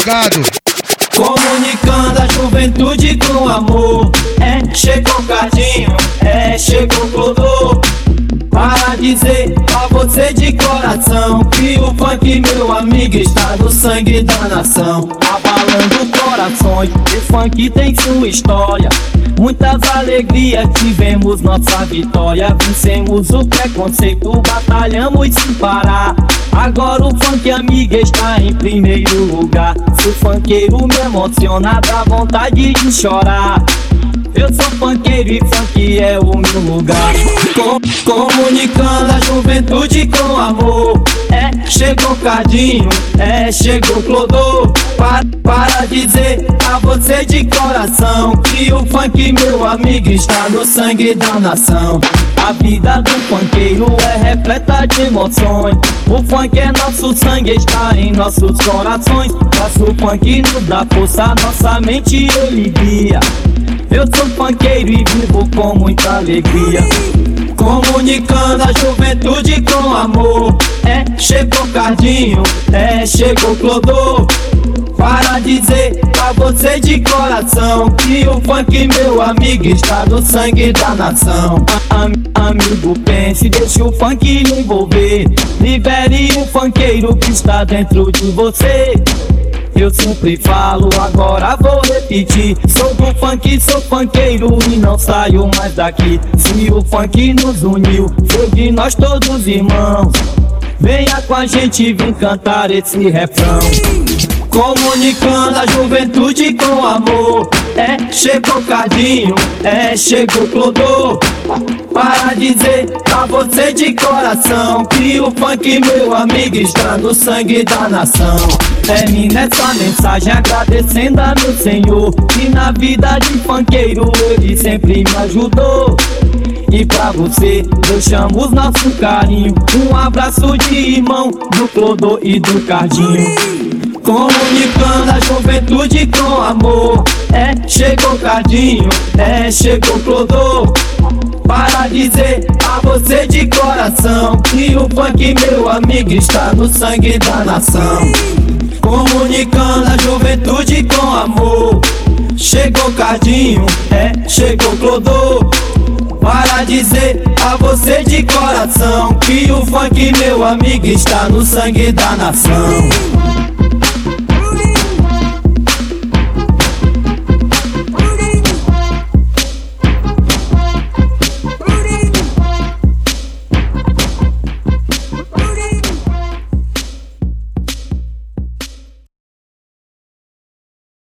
ligado? Comunicando a juventude com amor. Chegou o Cardinho, chegou o Clodô. Para dizer pra você de coração que o funk, meu amigo, está no sangue da nação. Abalando corações, o funk tem sua história. Muitas alegrias, tivemos nossa vitória. Vencemos o preconceito, batalhamos sem parar. Agora o funk, amiga, está em primeiro lugar. Se o funkeiro me emociona, dá vontade de chorar. Eu sou funkeiro e funk é o meu lugar. Comunicando a juventude com amor. Chegou o Cardinho, chegou o Clodô. Para dizer a você de coração que o funk, meu amigo, está no sangue da nação. A vida do funkeiro é repleta de emoções. O funk é nosso sangue, está em nossos corações. Nosso funk nos dá força, nossa mente ele guia. Eu sou funkeiro e vivo com muita alegria. Comunicando a juventude com amor. Chegou o Cardinho, chegou o Clodô. Para dizer pra você de coração que o funk, meu amigo, está no sangue da nação. Amigo, pense, deixa o funk lhe envolver. Libere o funkeiro que está dentro de você. Eu sempre falo, agora vou repetir. Sou do funk, sou funkeiro e não saio mais daqui. Se o funk nos uniu, foi de nós todos irmãos. Venha com a gente, vem cantar esse refrão. Comunicando a juventude com amor. Chegou o Cardinho, chegou o Clodô. Para dizer pra você de coração que o funk, meu amigo, está no sangue da nação. Termina essa mensagem agradecendo a meu Senhor, que na vida de funkeiro ele sempre me ajudou. E pra você deixamos nosso carinho, um abraço de irmão do Clodô e do Cardinho. Comunicando a juventude com amor. Chegou o Cardinho, chegou o Clodô. Para dizer a você de coração que o funk, meu amigo, está no sangue da nação. Comunicando a juventude com amor. Chegou o Cardinho, chegou o Clodô. Para dizer a você de coração que o funk, meu amigo, está no sangue da nação.